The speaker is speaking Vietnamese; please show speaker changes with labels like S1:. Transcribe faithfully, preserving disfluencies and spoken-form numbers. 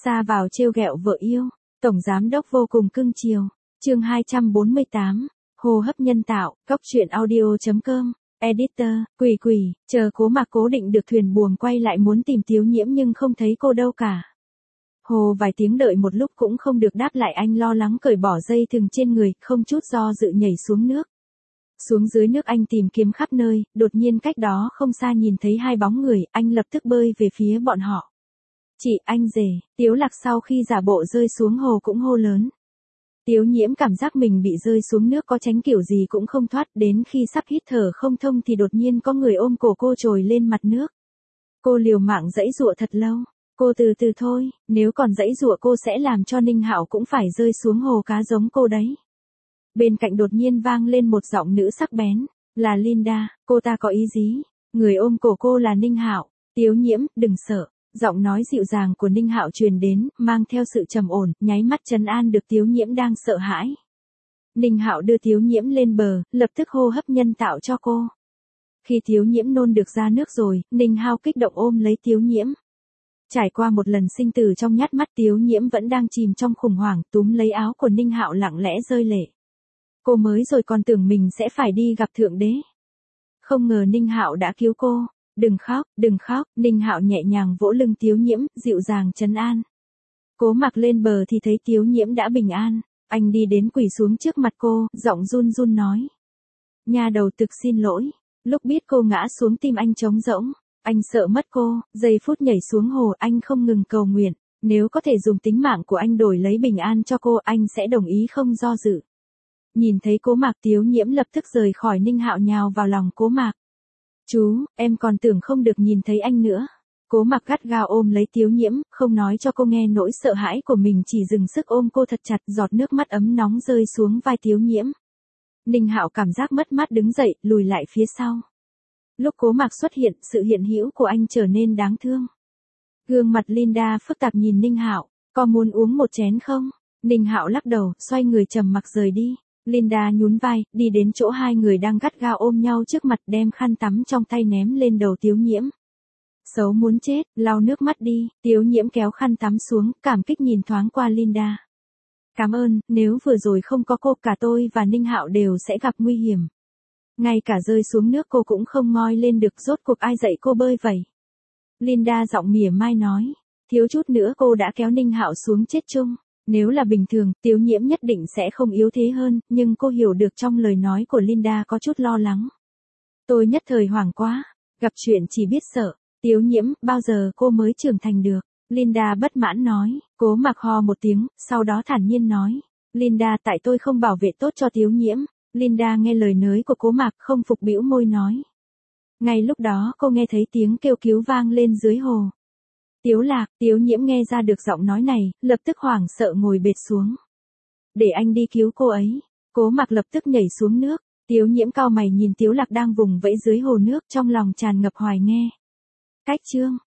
S1: Ra vào trêu ghẹo vợ yêu, tổng giám đốc vô cùng cưng chiều. Chương hai trăm bốn mươi tám, hô hấp nhân tạo, góc truyện audio chấm com. Editor, Quỷ Quỷ, chờ Cố Mạc cố định được thuyền buồm quay lại muốn tìm Tiếu Nhiễm nhưng không thấy cô đâu cả. Hồ vài tiếng đợi một lúc cũng không được đáp lại, anh lo lắng cởi bỏ dây thừng trên người, không chút do dự nhảy xuống nước. Xuống dưới nước anh tìm kiếm khắp nơi, đột nhiên cách đó không xa nhìn thấy hai bóng người, anh lập tức bơi về phía bọn họ. Chị, anh rể, Tiếu Lạc sau khi giả bộ rơi xuống hồ cũng hô lớn. Tiếu Nhiễm cảm giác mình bị rơi xuống nước có tránh kiểu gì cũng không thoát, đến khi sắp hít thở không thông thì đột nhiên có người ôm cổ cô trồi lên mặt nước. Cô liều mạng giãy giụa thật lâu, cô từ từ thôi, nếu còn giãy giụa cô sẽ làm cho Ninh Hạo cũng phải rơi xuống hồ cá giống cô đấy. Bên cạnh đột nhiên vang lên một giọng nữ sắc bén, là Linda, cô ta có ý gì? Người ôm cổ cô là Ninh Hạo. Tiếu Nhiễm, đừng sợ. Giọng nói dịu dàng của Ninh Hạo truyền đến, mang theo sự trầm ổn, nháy mắt trấn an được Tiếu Nhiễm đang sợ hãi. Ninh Hạo đưa Tiếu Nhiễm lên bờ, lập tức hô hấp nhân tạo cho cô. Khi Tiếu Nhiễm nôn được ra nước rồi, Ninh Hạo kích động ôm lấy Tiếu Nhiễm. Trải qua một lần sinh tử trong nhát mắt, Tiếu Nhiễm vẫn đang chìm trong khủng hoảng, túm lấy áo của Ninh Hạo lặng lẽ rơi lệ. Cô mới rồi còn tưởng mình sẽ phải đi gặp Thượng Đế. Không ngờ Ninh Hạo đã cứu cô. Đừng khóc, đừng khóc, Ninh Hạo nhẹ nhàng vỗ lưng Tiếu Nhiễm, dịu dàng trấn an. Cố Mạc lên bờ thì thấy Tiếu Nhiễm đã bình an, anh đi đến quỳ xuống trước mặt cô, giọng run run nói. Nha đầu thực xin lỗi, lúc biết cô ngã xuống tim anh trống rỗng, anh sợ mất cô, giây phút nhảy xuống hồ anh không ngừng cầu nguyện, nếu có thể dùng tính mạng của anh đổi lấy bình an cho cô anh sẽ đồng ý không do dự. Nhìn thấy Cố Mạc, Tiếu Nhiễm lập tức rời khỏi Ninh Hạo nhào vào lòng Cố Mạc. Chú, em còn tưởng không được nhìn thấy anh nữa. Cố Mạc gắt gao ôm lấy Tiếu Nhiễm, không nói cho cô nghe nỗi sợ hãi của mình, chỉ dừng sức ôm cô thật chặt, giọt nước mắt ấm nóng rơi xuống vai Tiếu Nhiễm. Ninh Hạo cảm giác mất mát đứng dậy, lùi lại phía sau. Lúc Cố Mạc xuất hiện, sự hiện hữu của anh trở nên đáng thương. Gương mặt Linda phức tạp nhìn Ninh Hạo, có muốn uống một chén không? Ninh Hạo lắc đầu, xoay người trầm mặc rời đi. Linda nhún vai, đi đến chỗ hai người đang gắt gao ôm nhau trước mặt, đem khăn tắm trong tay ném lên đầu Tiếu Nhiễm. Xấu muốn chết, lau nước mắt đi. Tiếu Nhiễm kéo khăn tắm xuống, cảm kích nhìn thoáng qua Linda. Cảm ơn, nếu vừa rồi không có cô cả tôi và Ninh Hạo đều sẽ gặp nguy hiểm. Ngay cả rơi xuống nước cô cũng không ngoi lên được, rốt cuộc ai dạy cô bơi vậy? Linda giọng mỉa mai nói, thiếu chút nữa cô đã kéo Ninh Hạo xuống chết chung. Nếu là bình thường, Tiếu Nhiễm nhất định sẽ không yếu thế hơn, nhưng cô hiểu được trong lời nói của Linda có chút lo lắng. Tôi nhất thời hoảng quá, gặp chuyện chỉ biết sợ. Tiếu Nhiễm, bao giờ cô mới trưởng thành được? Linda bất mãn nói. Cố Mạc ho một tiếng, sau đó thản nhiên nói. Linda, tại tôi không bảo vệ tốt cho Tiếu Nhiễm. Linda nghe lời nới của Cố Mạc, không phục, bĩu môi nói. Ngay lúc đó cô nghe thấy tiếng kêu cứu vang lên dưới hồ. Tiếu Lạc, Tiếu Nhiễm nghe ra được giọng nói này, lập tức hoảng sợ ngồi bệt xuống. Để anh đi cứu cô ấy. Cố Mạc lập tức nhảy xuống nước. Tiếu Nhiễm cau mày nhìn Tiếu Lạc đang vùng vẫy dưới hồ nước, trong lòng tràn ngập hoài nghi. Cách chương